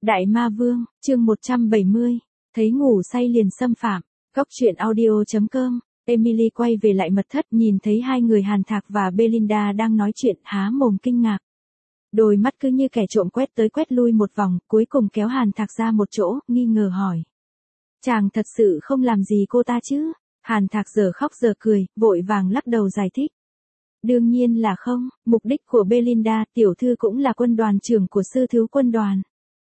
Đại Ma Vương, chương 170, thấy ngủ say liền xâm phạm. Góc truyện audio.com. Emily quay về lại mật thất, nhìn thấy hai người Hàn Thạc và Belinda đang nói chuyện, há mồm kinh ngạc. Đôi mắt cứ như kẻ trộm quét tới quét lui một vòng, cuối cùng kéo Hàn Thạc ra một chỗ, nghi ngờ hỏi. Chàng thật sự không làm gì cô ta chứ? Hàn Thạc giờ khóc giờ cười, vội vàng lắc đầu giải thích. Đương nhiên là không, mục đích của Belinda, tiểu thư cũng là quân đoàn trưởng của sư thiếu quân đoàn.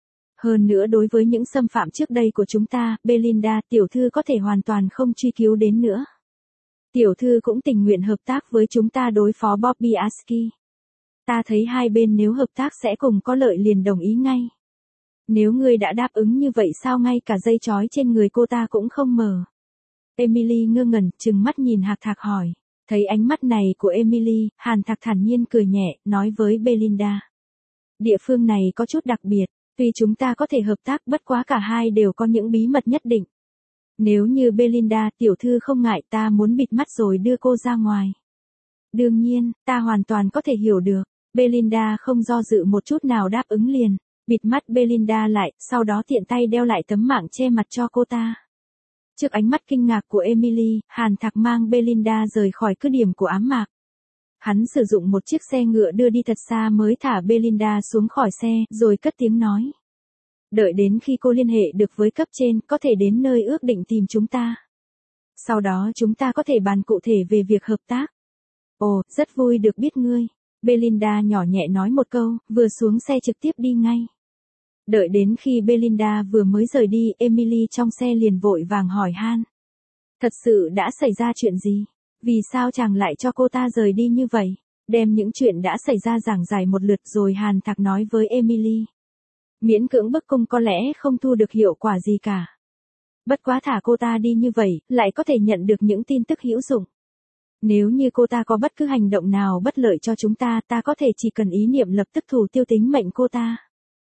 Hơn nữa đối với những xâm phạm trước đây của chúng ta, Belinda, tiểu thư có thể hoàn toàn không truy cứu đến nữa. Tiểu thư cũng tình nguyện hợp tác với chúng ta đối phó Bobby Askey. Ta thấy hai bên nếu hợp tác sẽ cùng có lợi liền đồng ý ngay. Nếu ngươi đã đáp ứng như vậy sao ngay cả dây chói trên người cô ta cũng không mở? Emily ngơ ngẩn, trừng mắt nhìn Hàn Thạc hỏi. Thấy ánh mắt này của Emily, Hàn Thạc thản nhiên cười nhẹ, nói với Belinda. Địa phương này có chút đặc biệt, tuy chúng ta có thể hợp tác bất quá cả hai đều có những bí mật nhất định. Nếu như Belinda, tiểu thư không ngại, ta muốn bịt mắt rồi đưa cô ra ngoài. Đương nhiên, ta hoàn toàn có thể hiểu được. Belinda không do dự một chút nào đáp ứng liền, bịt mắt Belinda lại, sau đó tiện tay đeo lại tấm mạng che mặt cho cô ta. Trước ánh mắt kinh ngạc của Emily, Hàn Thạc mang Belinda rời khỏi cứ điểm của ám mạc. Hắn sử dụng một chiếc xe ngựa đưa đi thật xa mới thả Belinda xuống khỏi xe, rồi cất tiếng nói. Đợi đến khi cô liên hệ được với cấp trên, có thể đến nơi ước định tìm chúng ta. Sau đó chúng ta có thể bàn cụ thể về việc hợp tác. Ồ, rất vui được biết ngươi. Belinda nhỏ nhẹ nói một câu, vừa xuống xe trực tiếp đi ngay. Đợi đến khi Belinda vừa mới rời đi, Emily trong xe liền vội vàng hỏi Han. Thật sự đã xảy ra chuyện gì? Vì sao chàng lại cho cô ta rời đi như vậy? Đem những chuyện đã xảy ra giảng giải một lượt rồi Hàn Thạc nói với Emily. Miễn cưỡng bức cung có lẽ không thu được hiệu quả gì cả. Bất quá thả cô ta đi như vậy, lại có thể nhận được những tin tức hữu dụng. Nếu như cô ta có bất cứ hành động nào bất lợi cho chúng ta, ta có thể chỉ cần ý niệm lập tức thủ tiêu tính mệnh cô ta.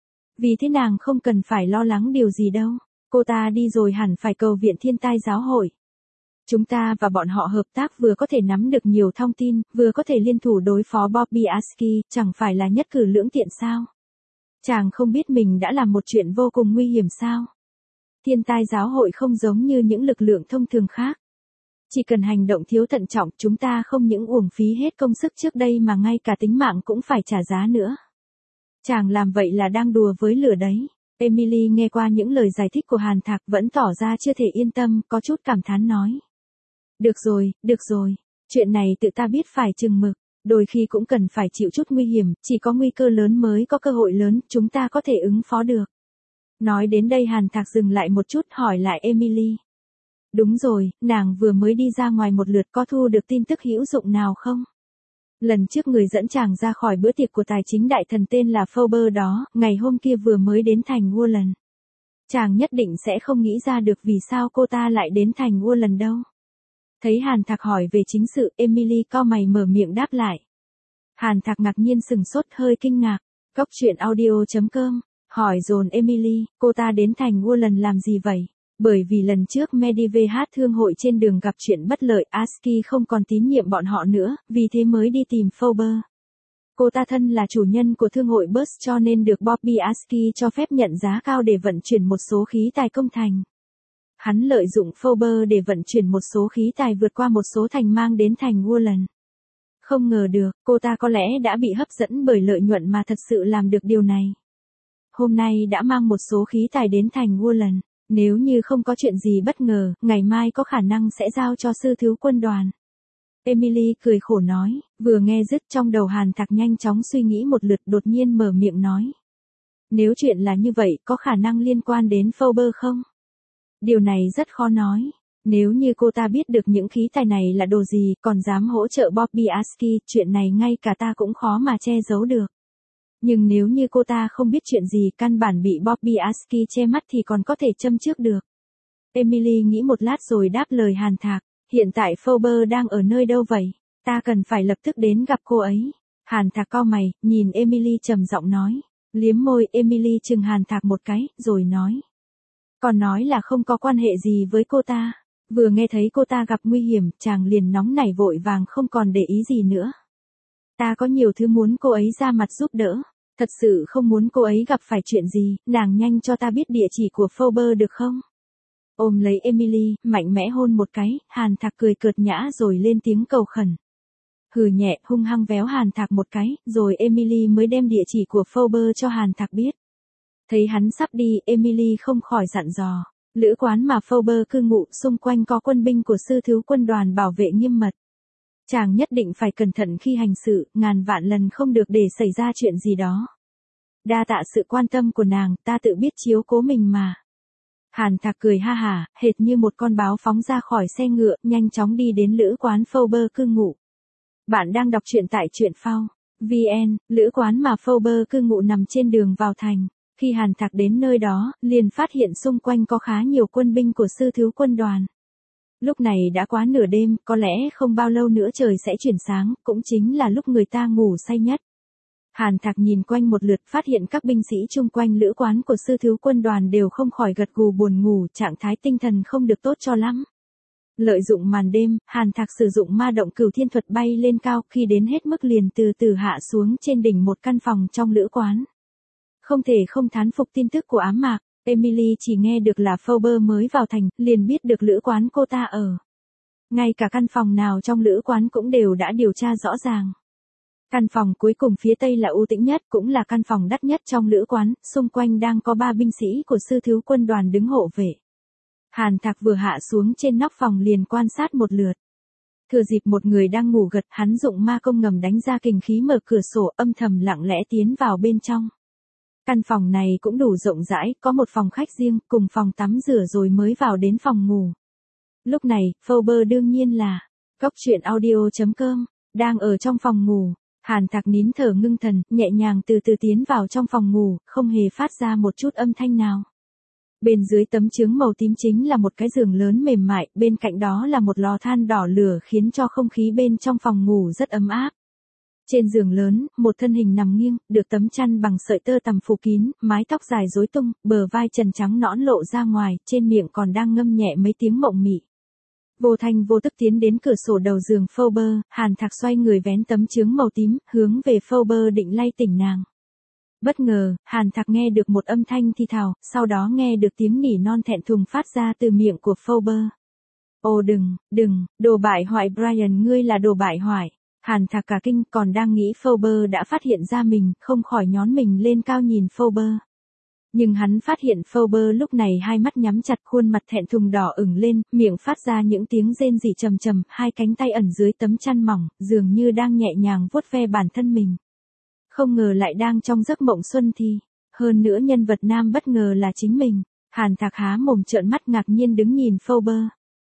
Vì thế nàng không cần phải lo lắng điều gì đâu. Cô ta đi rồi hẳn phải cầu viện thiên tai giáo hội. Chúng ta và bọn họ hợp tác vừa có thể nắm được nhiều thông tin, vừa có thể liên thủ đối phó Bobby Askey, chẳng phải là nhất cử lưỡng tiện sao? Chàng không biết mình đã làm một chuyện vô cùng nguy hiểm sao? Thiên tai giáo hội không giống như những lực lượng thông thường khác. Chỉ cần hành động thiếu thận trọng, chúng ta không những uổng phí hết công sức trước đây mà ngay cả tính mạng cũng phải trả giá nữa. Chàng làm vậy là đang đùa với lửa đấy. Emily nghe qua những lời giải thích của Hàn Thạc vẫn tỏ ra chưa thể yên tâm, có chút cảm thán nói. Được rồi, chuyện này tự ta biết phải chừng mực, đôi khi cũng cần phải chịu chút nguy hiểm, chỉ có nguy cơ lớn mới có cơ hội lớn, chúng ta có thể ứng phó được. Nói đến đây Hàn Thạc dừng lại một chút hỏi lại Emily. Đúng rồi, nàng vừa mới đi ra ngoài một lượt có thu được tin tức hữu dụng nào không? Lần trước người dẫn chàng ra khỏi bữa tiệc của tài chính đại thần tên là Phoebe đó, ngày hôm kia vừa mới đến thành Woodland. Chàng nhất định sẽ không nghĩ ra được vì sao cô ta lại đến thành Woodland đâu. Thấy Hàn Thạc hỏi về chính sự, Emily cau mày mở miệng đáp lại. Hàn Thạc ngạc nhiên sừng sốt hơi kinh ngạc. Góc truyện audio.com, hỏi dồn Emily, cô ta đến thành Woodland làm gì vậy? Bởi vì lần trước Medivh thương hội trên đường gặp chuyện bất lợi, Askey không còn tín nhiệm bọn họ nữa, vì thế mới đi tìm Phoebe. Cô ta thân là chủ nhân của thương hội Burst cho nên được Bobby Askey cho phép nhận giá cao để vận chuyển một số khí tài công thành. Hắn lợi dụng Phoebe để vận chuyển một số khí tài vượt qua một số thành mang đến thành Woodland. Không ngờ được, cô ta có lẽ đã bị hấp dẫn bởi lợi nhuận mà thật sự làm được điều này. Hôm nay đã mang một số khí tài đến thành Woodland. Nếu như không có chuyện gì bất ngờ, ngày mai có khả năng sẽ giao cho sư thiếu quân đoàn. Emily cười khổ nói, vừa nghe dứt trong đầu Hàn Thạc nhanh chóng suy nghĩ một lượt đột nhiên mở miệng nói. Nếu chuyện là như vậy, có khả năng liên quan đến Phoebe không? Điều này rất khó nói. Nếu như cô ta biết được những khí tài này là đồ gì, còn dám hỗ trợ Bobby Askey, chuyện này ngay cả ta cũng khó mà che giấu được. Nhưng nếu như cô ta không biết chuyện gì, căn bản bị Bobby Askey che mắt thì còn có thể châm trước được. Emily nghĩ một lát rồi đáp lời Hàn Thạc, hiện tại Phoebe đang ở nơi đâu vậy? Ta cần phải lập tức đến gặp cô ấy. Hàn Thạc cau mày, nhìn Emily trầm giọng nói. Liếm môi, Emily chừng Hàn Thạc một cái, rồi nói. Còn nói là không có quan hệ gì với cô ta. Vừa nghe thấy cô ta gặp nguy hiểm, chàng liền nóng nảy vội vàng không còn để ý gì nữa. Ta có nhiều thứ muốn cô ấy ra mặt giúp đỡ. Thật sự không muốn cô ấy gặp phải chuyện gì, nàng nhanh cho ta biết địa chỉ của Faber được không? Ôm lấy Emily, mạnh mẽ hôn một cái, Hàn Thạc cười cợt nhã rồi lên tiếng cầu khẩn. Hừ nhẹ, hung hăng véo Hàn Thạc một cái, rồi Emily mới đem địa chỉ của Faber cho Hàn Thạc biết. Thấy hắn sắp đi, Emily không khỏi dặn dò. Lữ quán mà Faber cư ngụ xung quanh có quân binh của sư thiếu quân đoàn bảo vệ nghiêm mật. Chàng nhất định phải cẩn thận khi hành sự, ngàn vạn lần không được để xảy ra chuyện gì đó. Đa tạ sự quan tâm của nàng, ta tự biết chiếu cố mình mà. Hàn Thạc cười ha hả, hệt như một con báo phóng ra khỏi xe ngựa, nhanh chóng đi đến lữ quán Faber cư ngụ. Bạn đang đọc truyện tại truyện phao VN, lữ quán mà Faber cư ngụ nằm trên đường vào thành. Khi Hàn Thạc đến nơi đó, liền phát hiện xung quanh có khá nhiều quân binh của sư thiếu quân đoàn. Lúc này đã quá nửa đêm, có lẽ không bao lâu nữa trời sẽ chuyển sáng, cũng chính là lúc người ta ngủ say nhất. Hàn Thạc nhìn quanh một lượt, phát hiện các binh sĩ chung quanh lữ quán của sư thiếu quân đoàn đều không khỏi gật gù buồn ngủ, trạng thái tinh thần không được tốt cho lắm. Lợi dụng màn đêm, Hàn Thạc sử dụng ma động cửu thiên thuật bay lên cao, khi đến hết mức liền từ từ hạ xuống trên đỉnh một căn phòng trong lữ quán. Không thể không thán phục tin tức của ám mạc, Emily chỉ nghe được là Faber mới vào thành, liền biết được lữ quán cô ta ở. Ngay cả căn phòng nào trong lữ quán cũng đều đã điều tra rõ ràng. Căn phòng cuối cùng phía tây là u tĩnh nhất, cũng là căn phòng đắt nhất trong lữ quán, xung quanh đang có 3 binh sĩ của sư thiếu quân đoàn đứng hộ vệ. Hàn Thạc vừa hạ xuống trên nóc phòng liền quan sát một lượt. Thừa dịp một người đang ngủ gật, hắn dụng ma công ngầm đánh ra kình khí mở cửa sổ, âm thầm lặng lẽ tiến vào bên trong. Căn phòng này cũng đủ rộng rãi, có một phòng khách riêng, cùng phòng tắm rửa rồi mới vào đến phòng ngủ. Lúc này, Faber đương nhiên là Góc Truyện Audio.com, đang ở trong phòng ngủ. Hàn Thạc nín thở ngưng thần, nhẹ nhàng từ từ tiến vào trong phòng ngủ, không hề phát ra một chút âm thanh nào. Bên dưới tấm chướng màu tím chính là một cái giường lớn mềm mại, bên cạnh đó là một lò than đỏ lửa khiến cho không khí bên trong phòng ngủ rất ấm áp. Trên giường lớn, một thân hình nằm nghiêng, được tấm chăn bằng sợi tơ tằm phủ kín, mái tóc dài rối tung, bờ vai trần trắng nõn lộ ra ngoài, trên miệng còn đang ngâm nhẹ mấy tiếng mộng mị. Vô thanh vô tức tiến đến cửa sổ đầu giường Faber, Hàn Thạc xoay người vén tấm chướng màu tím, hướng về Faber định lay tỉnh nàng. Bất ngờ, Hàn Thạc nghe được một âm thanh thi thào, sau đó nghe được tiếng nỉ non thẹn thùng phát ra từ miệng của Faber. Ô đừng, đồ bại hoại Brian, ngươi là đồ bại hoại. Hàn Thạc cả kinh, còn đang nghĩ Faber đã phát hiện ra mình, không khỏi nhón mình lên cao nhìn Faber. Nhưng hắn phát hiện Faber lúc này hai mắt nhắm chặt, khuôn mặt thẹn thùng đỏ ửng lên, miệng phát ra những tiếng rên rỉ trầm trầm, hai cánh tay ẩn dưới tấm chăn mỏng, dường như đang nhẹ nhàng vuốt ve bản thân mình. Không ngờ lại đang trong giấc mộng xuân thi, hơn nữa nhân vật nam bất ngờ là chính mình. Hàn Thạc há mồm trợn mắt ngạc nhiên đứng nhìn Faber.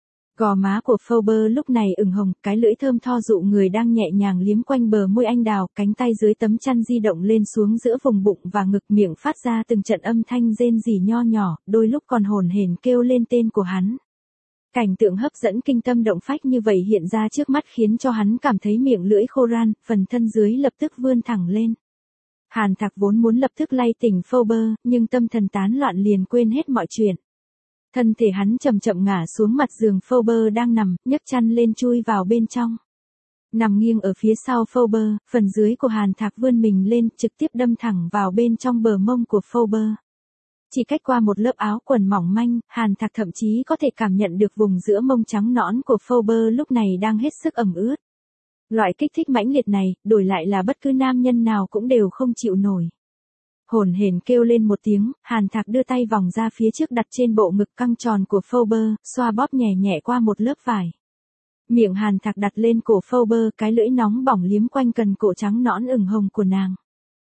Gò má của Faber lúc này ửng hồng, cái lưỡi thơm tho dụ người đang nhẹ nhàng liếm quanh bờ môi anh đào, cánh tay dưới tấm chăn di động lên xuống giữa vùng bụng và ngực, miệng phát ra từng trận âm thanh rên rỉ nho nhỏ, đôi lúc còn hồn hển kêu lên tên của hắn. Cảnh tượng hấp dẫn kinh tâm động phách như vậy hiện ra trước mắt khiến cho hắn cảm thấy miệng lưỡi khô ran, phần thân dưới lập tức vươn thẳng lên. Hàn Thạc vốn muốn lập tức lay tỉnh Faber, nhưng tâm thần tán loạn liền quên hết mọi chuyện. Thân thể hắn chậm chậm ngả xuống mặt giường Faber đang nằm, nhấc chăn lên chui vào bên trong. Nằm nghiêng ở phía sau Faber, phần dưới của Hàn Thạc vươn mình lên, trực tiếp đâm thẳng vào bên trong bờ mông của Faber. Chỉ cách qua một lớp áo quần mỏng manh, Hàn Thạc thậm chí có thể cảm nhận được vùng giữa mông trắng nõn của Faber lúc này đang hết sức ẩm ướt. Loại kích thích mãnh liệt này, đổi lại là bất cứ nam nhân nào cũng đều không chịu nổi. Hồn hển kêu lên một tiếng, Hàn Thạc đưa tay vòng ra phía trước đặt trên bộ ngực căng tròn của Faber, xoa bóp nhẹ nhẹ qua một lớp vải. Miệng Hàn Thạc đặt lên cổ Faber, cái lưỡi nóng bỏng liếm quanh cần cổ trắng nõn ửng hồng của nàng.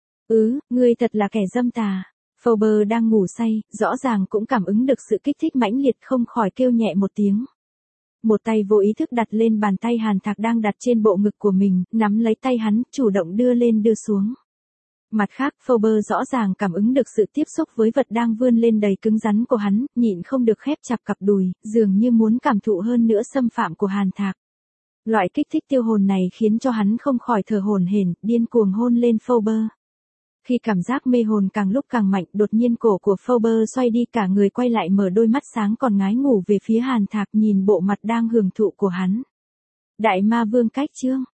Ngươi thật là kẻ dâm tà. Faber đang ngủ say, rõ ràng cũng cảm ứng được sự kích thích mãnh liệt, không khỏi kêu nhẹ một tiếng. Một tay vô ý thức đặt lên bàn tay Hàn Thạc đang đặt trên bộ ngực của mình, nắm lấy tay hắn, chủ động đưa lên đưa xuống. Mặt khác, Faber rõ ràng cảm ứng được sự tiếp xúc với vật đang vươn lên đầy cứng rắn của hắn, nhịn không được khép chặt cặp đùi, dường như muốn cảm thụ hơn nữa xâm phạm của Hàn Thạc. Loại kích thích tiêu hồn này khiến cho hắn không khỏi thở hổn hển, điên cuồng hôn lên Faber. Khi cảm giác mê hồn càng lúc càng mạnh, đột nhiên cổ của Faber xoay đi, cả người quay lại, mở đôi mắt sáng còn ngái ngủ về phía Hàn Thạc, nhìn bộ mặt đang hưởng thụ của hắn. Đại ma vương cách chương.